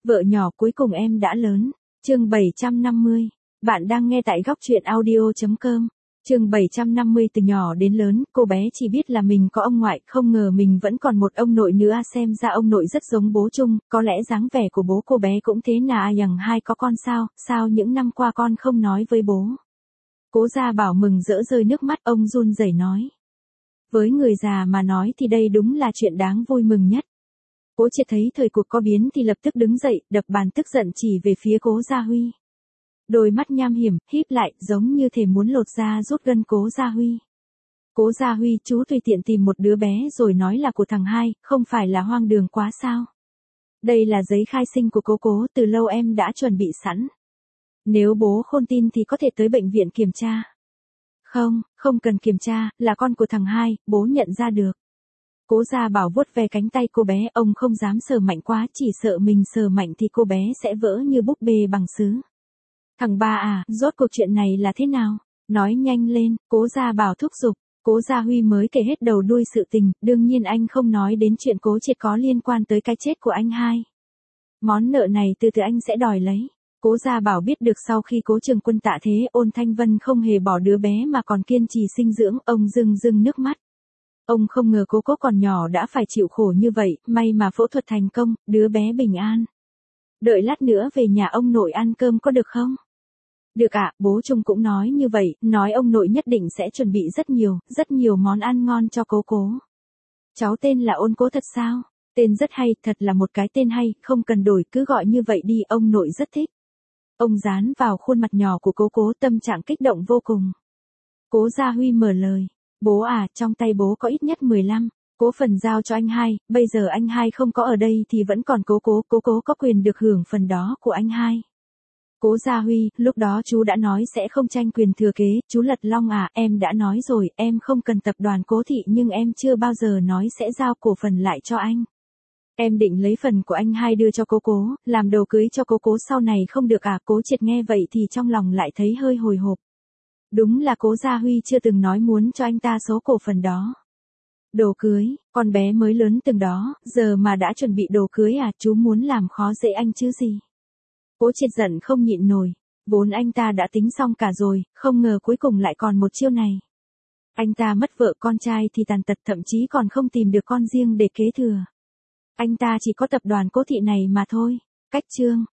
Vợ nhỏ cuối cùng em đã lớn. Chương 750. Bạn đang nghe tại góc truyện audio.com. Chương 750. Từ nhỏ đến lớn, cô bé chỉ biết là mình có ông ngoại, không ngờ mình vẫn còn một ông nội nữa. Xem ra ông nội rất giống bố Trung, có lẽ dáng vẻ của bố cô bé cũng thế. Nà Yang hai có con sao những năm qua con không nói với bố. Cố Gia Bảo mừng rỡ rơi nước mắt, ông run rẩy nói. Với người già mà nói thì đây đúng là chuyện đáng vui mừng nhất. Cố Triệt thấy thời cuộc có biến thì lập tức đứng dậy, đập bàn tức giận chỉ về phía Cố Gia Huy. Đôi mắt nham hiểm, híp lại, giống như thể muốn lột da rút gân Cố Gia Huy. Cố Gia Huy, chú tùy tiện tìm một đứa bé rồi nói là của thằng hai, không phải là hoang đường quá sao? Đây là giấy khai sinh của Cố, từ lâu em đã chuẩn bị sẵn. Nếu bố không tin thì có thể tới bệnh viện kiểm tra. Không cần kiểm tra, là con của thằng hai, bố nhận ra được. Cố Gia Bảo vuốt ve cánh tay cô bé, ông không dám sờ mạnh quá, chỉ sợ mình sờ mạnh thì cô bé sẽ vỡ như búp bê bằng sứ. Thằng ba à, rốt cuộc chuyện này là thế nào? Nói nhanh lên, Cố Gia Bảo thúc giục. Cố Gia Huy mới kể hết đầu đuôi sự tình, đương nhiên anh không nói đến chuyện Cố Triệt có liên quan tới cái chết của anh hai. Món nợ này từ từ anh sẽ đòi lấy. Cố Gia Bảo biết được sau khi Cố Trường Quân tạ thế, Ôn Thanh Vân không hề bỏ đứa bé mà còn kiên trì sinh dưỡng, ông rưng nước mắt. Ông không ngờ Cố còn nhỏ đã phải chịu khổ như vậy, may mà phẫu thuật thành công, đứa bé bình an. Đợi lát nữa về nhà ông nội ăn cơm có được không? Được ạ, bố Trung cũng nói như vậy, nói ông nội nhất định sẽ chuẩn bị rất nhiều món ăn ngon cho Cố. Cháu tên là Ôn Cố thật sao? Tên rất hay, thật là một cái tên hay, không cần đổi, cứ gọi như vậy đi, ông nội rất thích. Ông dán vào khuôn mặt nhỏ của Cố, tâm trạng kích động vô cùng. Cố Gia Huy mở lời. Bố à, trong tay bố có ít nhất 15 cố phần giao cho anh hai, bây giờ anh hai không có ở đây thì vẫn còn Cố có quyền được hưởng phần đó của anh hai. Cố Gia Huy, lúc đó chú đã nói sẽ không tranh quyền thừa kế, chú Lật Long à, em đã nói rồi, em không cần tập đoàn Cố thị nhưng em chưa bao giờ nói sẽ giao cổ phần lại cho anh. Em định lấy phần của anh hai đưa cho Cố, làm đồ cưới cho Cố sau này không được à? Cố Triệt nghe vậy thì trong lòng lại thấy hơi hồi hộp. Đúng là Cố Gia Huy chưa từng nói muốn cho anh ta số cổ phần đó. Đồ cưới, con bé mới lớn từng đó, giờ mà đã chuẩn bị đồ cưới à? Chú muốn làm khó dễ anh chứ gì? Cố Triệt giận không nhịn nổi, vốn anh ta đã tính xong cả rồi, không ngờ cuối cùng lại còn một chiêu này. Anh ta mất vợ con trai thì tàn tật, thậm chí còn không tìm được con riêng để kế thừa. Anh ta chỉ có tập đoàn Cố thị này mà thôi. Cách chương.